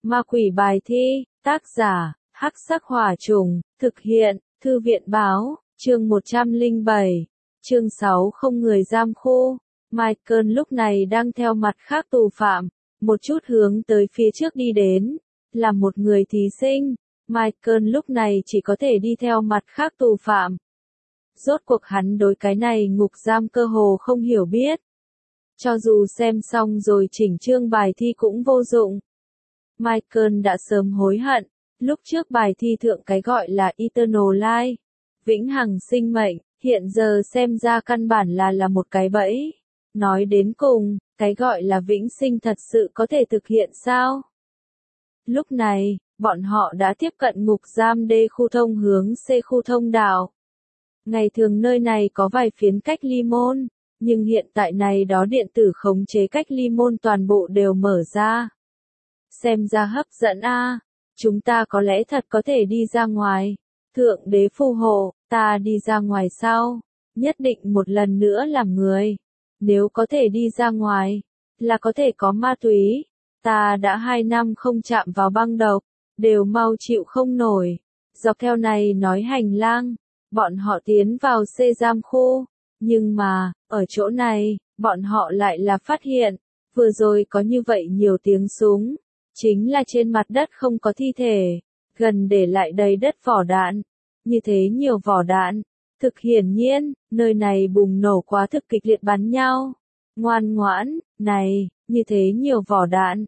Ma quỷ bài thi, tác giả, Hắc Sắc Hỏa Trùng, thực hiện, Thư viện báo, chương 107, chương 6 không người giam khu. Michael lúc này đang theo mặt khác tù phạm, một chút hướng tới phía trước đi đến. Là một người thí sinh, Michael lúc này chỉ có thể đi theo mặt khác tù phạm. Rốt cuộc hắn đối cái này ngục giam cơ hồ không hiểu biết. Cho dù xem xong rồi chỉnh chương bài thi cũng vô dụng. Michael đã sớm hối hận, lúc trước bài thi thượng cái gọi là Eternal Life, vĩnh hằng sinh mệnh, hiện giờ xem ra căn bản là một cái bẫy. Nói đến cùng, cái gọi là vĩnh sinh thật sự có thể thực hiện sao? Lúc này, bọn họ đã tiếp cận ngục giam D khu thông hướng C khu thông đạo. Ngày thường nơi này có vài phiến cách ly môn, nhưng hiện tại này đó điện tử khống chế cách ly môn toàn bộ đều mở ra. Xem ra hấp dẫn a, chúng ta có lẽ thật có thể đi ra ngoài. Thượng đế phù hộ, ta đi ra ngoài sau, nhất định một lần nữa làm người. Nếu có thể đi ra ngoài, là có thể có ma túy. Ta đã 2 năm không chạm vào băng độc, đều mau chịu không nổi. Dọc theo này nói hành lang, bọn họ tiến vào C giam khu. Nhưng mà, ở chỗ này, bọn họ lại là phát hiện, vừa rồi có như vậy nhiều tiếng súng. Chính là trên mặt đất không có thi thể, gần để lại đầy đất vỏ đạn. Như thế nhiều vỏ đạn, thực hiển nhiên, nơi này bùng nổ quá thực kịch liệt bắn nhau. Ngoan ngoãn, này, như thế nhiều vỏ đạn.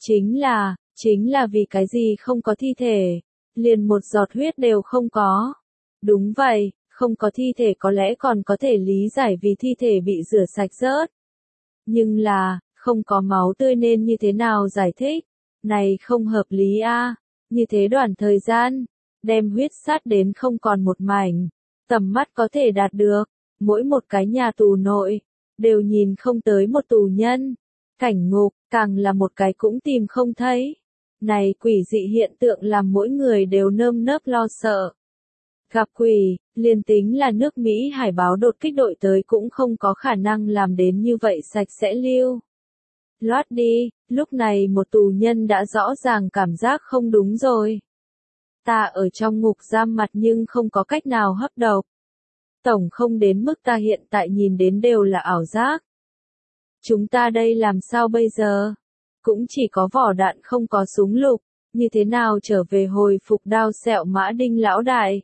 Chính là vì cái gì không có thi thể, liền một giọt huyết đều không có. Đúng vậy, không có thi thể có lẽ còn có thể lý giải vì thi thể bị rửa sạch rớt. Nhưng là, không có máu tươi nên như thế nào giải thích? Này không hợp lý a, như thế đoạn thời gian, đem huyết sát đến không còn một mảnh, tầm mắt có thể đạt được, mỗi một cái nhà tù nội, đều nhìn không tới một tù nhân, cảnh ngục, càng là một cái cũng tìm không thấy. Này quỷ dị hiện tượng làm mỗi người đều nơm nớp lo sợ. Gặp quỷ, liền tính là nước Mỹ hải báo đột kích đội tới cũng không có khả năng làm đến như vậy sạch sẽ lưu. Loát đi, lúc này một tù nhân đã rõ ràng cảm giác không đúng rồi. Ta ở trong ngục giam mặt nhưng không có cách nào hấp độc. Tổng không đến mức ta hiện tại nhìn đến đều là ảo giác. Chúng ta đây làm sao bây giờ? Cũng chỉ có vỏ đạn không có súng lục, như thế nào trở về hồi phục đao sẹo mã đinh lão đại?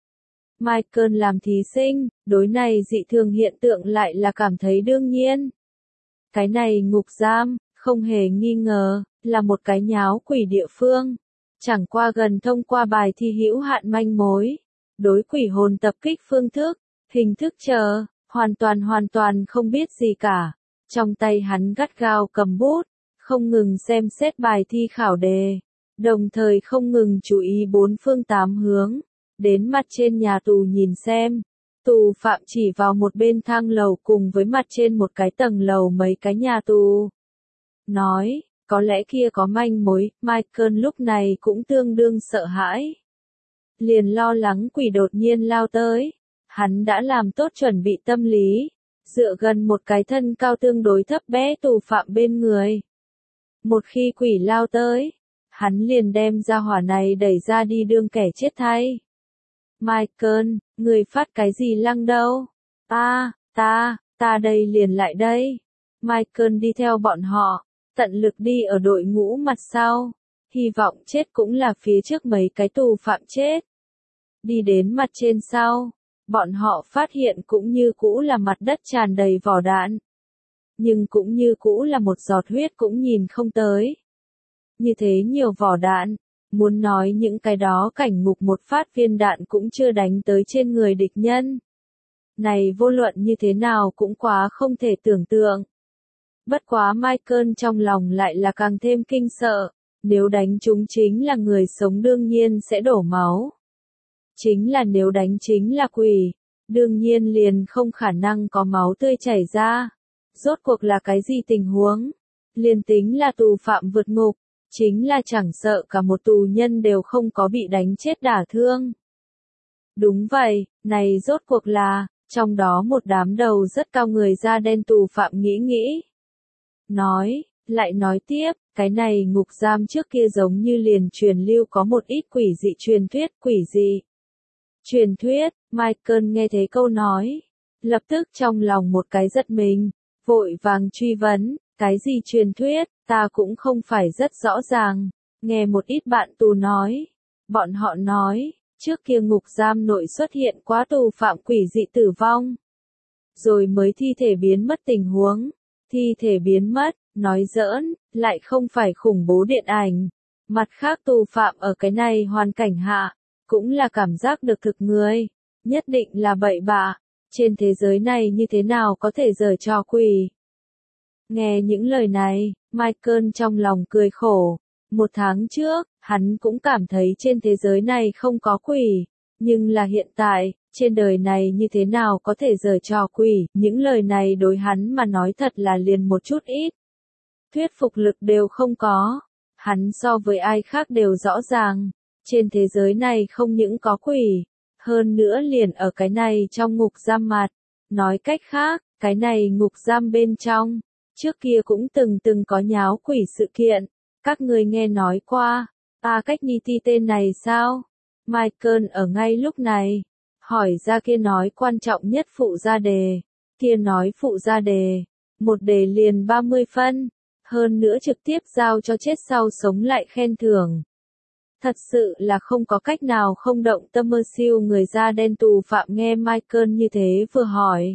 Michael làm thí sinh, đối này dị thường hiện tượng lại là cảm thấy đương nhiên. Cái này ngục giam, không hề nghi ngờ, là một cái nháo quỷ địa phương. Chẳng qua gần thông qua bài thi hữu hạn manh mối. Đối quỷ hồn tập kích phương thức, hình thức chờ, hoàn toàn không biết gì cả. Trong tay hắn gắt gao cầm bút, không ngừng xem xét bài thi khảo đề. Đồng thời không ngừng chú ý bốn phương tám hướng. Đến mặt trên nhà tù nhìn xem. Tù phạm chỉ vào một bên thang lầu cùng với mặt trên một cái tầng lầu mấy cái nhà tù. Nói, có lẽ kia có manh mối, Michael lúc này cũng tương đương sợ hãi. Liền lo lắng quỷ đột nhiên lao tới. Hắn đã làm tốt chuẩn bị tâm lý, dựa gần một cái thân cao tương đối thấp bé tù phạm bên người. Một khi quỷ lao tới, hắn liền đem ra hỏa này đẩy ra đi đương kẻ chết thay. Michael, người phát cái gì lăng đâu? Ta đây liền lại đây. Michael đi theo bọn họ, tận lực đi ở đội ngũ mặt sau, hy vọng chết cũng là phía trước mấy cái tù phạm chết. Đi đến mặt trên sau, bọn họ phát hiện cũng như cũ là mặt đất tràn đầy vỏ đạn. Nhưng cũng như cũ là một giọt huyết cũng nhìn không tới. Như thế nhiều vỏ đạn. Muốn nói những cái đó cảnh ngục một phát viên đạn cũng chưa đánh tới trên người địch nhân. Này vô luận như thế nào cũng quá không thể tưởng tượng. Bất quá Michael trong lòng lại là càng thêm kinh sợ. Nếu đánh chúng chính là người sống đương nhiên sẽ đổ máu. Chính là nếu đánh chính là quỷ, đương nhiên liền không khả năng có máu tươi chảy ra. Rốt cuộc là cái gì tình huống? Liền tính là tù phạm vượt ngục. Chính là chẳng sợ cả một tù nhân đều không có bị đánh chết đả thương. Đúng vậy, này rốt cuộc là, trong đó một đám đầu rất cao người da đen tù phạm nghĩ. Nói, Lại nói tiếp, cái này ngục giam trước kia giống như liền truyền lưu có một ít quỷ dị truyền thuyết, quỷ dị. Truyền thuyết, Michael nghe thấy câu nói, lập tức trong lòng một cái giật mình, vội vàng truy vấn, cái gì truyền thuyết, ta cũng không phải rất rõ ràng, nghe một ít bạn tù nói, bọn họ nói, trước kia ngục giam nội xuất hiện quá tù phạm quỷ dị tử vong, rồi mới thi thể biến mất tình huống, thi thể biến mất, nói giỡn, lại không phải khủng bố điện ảnh, mặt khác tù phạm ở cái này hoàn cảnh hạ, cũng là cảm giác được thực người, nhất định là bậy bạ, trên thế giới này như thế nào có thể giở trò quỷ. Nghe những lời này, Michael trong lòng cười khổ, 1 tháng trước, hắn cũng cảm thấy trên thế giới này không có quỷ, nhưng là hiện tại, trên đời này như thế nào có thể giở trò quỷ, những lời này đối hắn mà nói thật là liền một chút ít. Thuyết phục lực đều không có, hắn so với ai khác đều rõ ràng, trên thế giới này không những có quỷ, hơn nữa liền ở cái này trong ngục giam mặt, nói cách khác, cái này ngục giam bên trong, trước kia cũng từng có nháo quỷ sự kiện, các người nghe nói qua, cách ni ti tên này sao? Michael ở ngay lúc này, hỏi ra kia nói quan trọng nhất phụ gia đề, kia nói phụ gia đề, một đề liền 30 phân, hơn nữa trực tiếp giao cho chết sau sống lại khen thưởng. Thật sự là không có cách nào không động tâm mơ siêu người da đen tù phạm nghe Michael như thế vừa hỏi.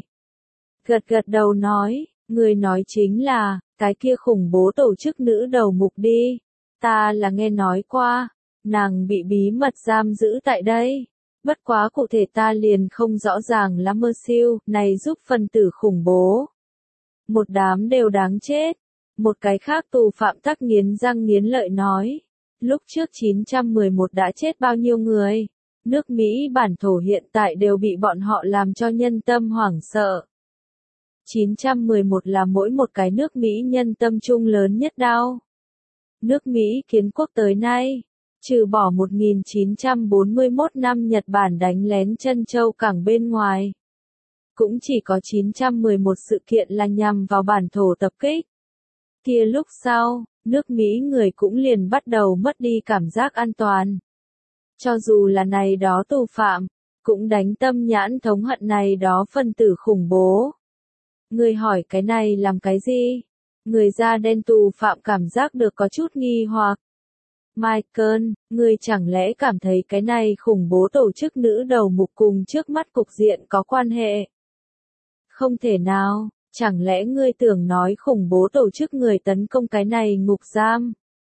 Gật đầu nói, người nói chính là, cái kia khủng bố tổ chức nữ đầu mục đi. Ta là nghe nói qua, nàng bị bí mật giam giữ tại đây. Bất quá cụ thể ta liền không rõ ràng lắm mơ siêu, này giúp phân tử khủng bố. Một đám đều đáng chết. Một cái khác tù phạm tắc nghiến răng nghiến lợi nói. Lúc trước 911 đã chết bao nhiêu người? Nước Mỹ bản thổ hiện tại đều bị bọn họ làm cho nhân tâm hoảng sợ. 911 là mỗi một cái nước Mỹ nhân tâm chung lớn nhất đau. Nước Mỹ kiến quốc tới nay, trừ bỏ 1941 năm Nhật Bản đánh lén Trân Châu cảng bên ngoài. Cũng chỉ có 911 sự kiện là nhằm vào bản thổ tập kích. Kia lúc sau, nước Mỹ người cũng liền bắt đầu mất đi cảm giác an toàn. Cho dù là này đó tù phạm, cũng đánh tâm nhãn thống hận này đó phân tử khủng bố. Người hỏi cái này làm cái gì? Người da đen tù phạm cảm giác được có chút nghi hoặc. Michael, người chẳng lẽ cảm thấy cái này khủng bố tổ chức nữ đầu mục cùng trước mắt cục diện có quan hệ? Không thể nào, chẳng lẽ ngươi tưởng nói khủng bố tổ chức người tấn công cái này ngục giam?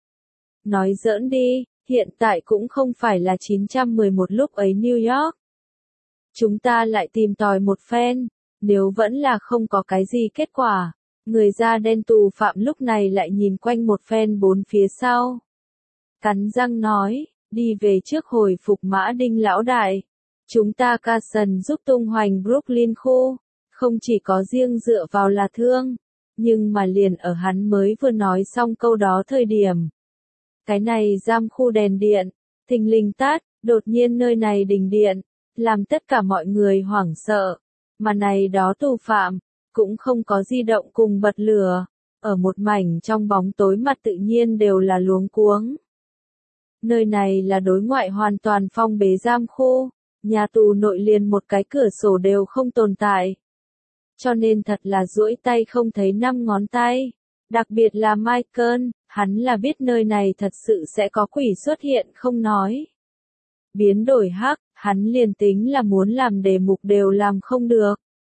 Nói giỡn đi, hiện tại cũng không phải là 911 lúc ấy New York. Chúng ta lại tìm tòi một phen, nếu vẫn là không có cái gì kết quả, người da đen tù phạm lúc này lại nhìn quanh một phen bốn phía sau. Cắn răng nói, đi về trước hồi phục Mã Đinh lão đại. Chúng ta Carson giúp tung hoành Brooklyn khu, không chỉ có riêng dựa vào là thương, nhưng mà liền ở hắn mới vừa nói xong câu đó thời điểm. Cái này giam khu đèn điện, thình lình tắt, đột nhiên nơi này đình điện, làm tất cả mọi người hoảng sợ, mà này đó tù phạm, cũng không có di động cùng bật lửa, ở một mảnh trong bóng tối mặt tự nhiên đều là luống cuống. Nơi này là đối ngoại hoàn toàn phong bế giam khu, nhà tù nội liền một cái cửa sổ đều không tồn tại. Cho nên thật là duỗi tay không thấy 5 ngón tay. Đặc biệt là Michael, hắn là biết nơi này thật sự sẽ có quỷ xuất hiện không nói. Biến đổi hắc, hắn liền tính là muốn làm đề mục đều làm không được.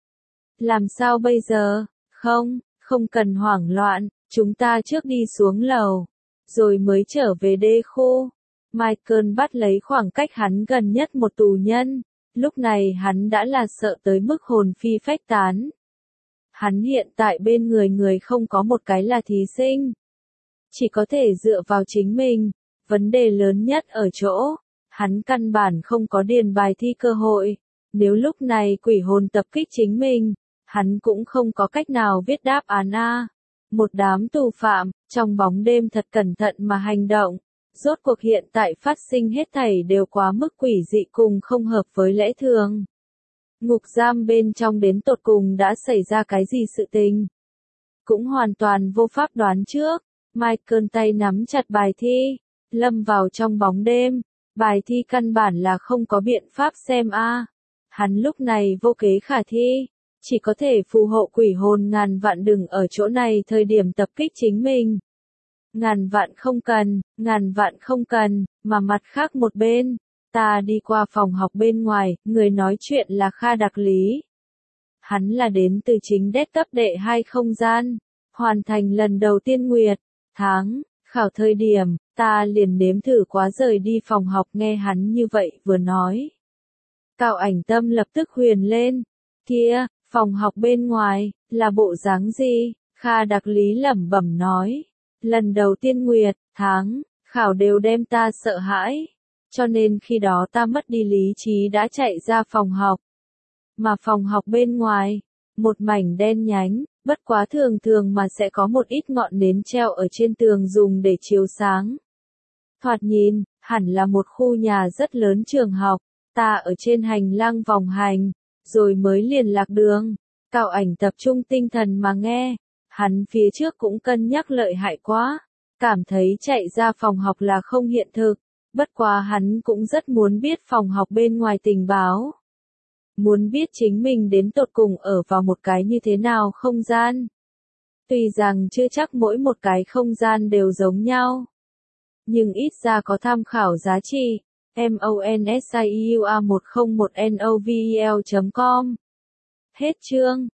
Làm sao bây giờ? Không cần hoảng loạn, chúng ta trước đi xuống lầu, rồi mới trở về đê khu. Michael bắt lấy khoảng cách hắn gần nhất một tù nhân, lúc này hắn đã là sợ tới mức hồn phi phách tán. Hắn hiện tại bên người không có một cái là thí sinh. Chỉ có thể dựa vào chính mình, vấn đề lớn nhất ở chỗ, hắn căn bản không có điền bài thi cơ hội. Nếu lúc này quỷ hồn tập kích chính mình, hắn cũng không có cách nào viết đáp án A. Một đám tù phạm, trong bóng đêm thật cẩn thận mà hành động. Rốt cuộc hiện tại phát sinh hết thảy đều quá mức quỷ dị cùng không hợp với lẽ thường. Ngục giam bên trong đến tột cùng đã xảy ra cái gì sự tình? cũng hoàn toàn vô pháp đoán trước. Michael tay nắm chặt bài thi, lâm vào trong bóng đêm, bài thi căn bản là không có biện pháp xem a. Hắn lúc này vô kế khả thi, chỉ có thể phù hộ quỷ hồn ngàn vạn đừng ở chỗ này thời điểm tập kích chính mình. Ngàn vạn không cần, mà mặt khác một bên, ta đi qua phòng học bên ngoài, người nói chuyện là Kha Đặc Lý. Hắn là đến từ chính đét cấp đệ 2 không gian, hoàn thành lần đầu tiên nguyệt, tháng, khảo thời điểm, ta liền nếm thử quá rời đi phòng học nghe hắn như vậy vừa nói. Cao Ảnh Tâm lập tức huyền lên, kia, phòng học bên ngoài, là bộ dáng gì? Kha Đặc Lý lẩm bẩm nói, lần đầu tiên nguyệt, tháng, khảo đều đem ta sợ hãi, cho nên khi đó ta mất đi lý trí đã chạy ra phòng học. Mà phòng học bên ngoài, một mảnh đen nhánh, bất quá thường thường mà sẽ có một ít ngọn nến treo ở trên tường dùng để chiếu sáng. Thoạt nhìn, hẳn là một khu nhà rất lớn trường học, ta ở trên hành lang vòng hành, rồi mới liền lạc đường. Cao Ảnh tập trung tinh thần mà nghe, hắn phía trước cũng cân nhắc lợi hại quá, cảm thấy chạy ra phòng học là không hiện thực, bất quá hắn cũng rất muốn biết phòng học bên ngoài tình báo. Muốn biết chính mình đến tột cùng ở vào một cái như thế nào không gian. Tuy rằng chưa chắc mỗi một cái không gian đều giống nhau, nhưng ít ra có tham khảo giá trị. MONSIUA101NOVEL.com. Hết chương.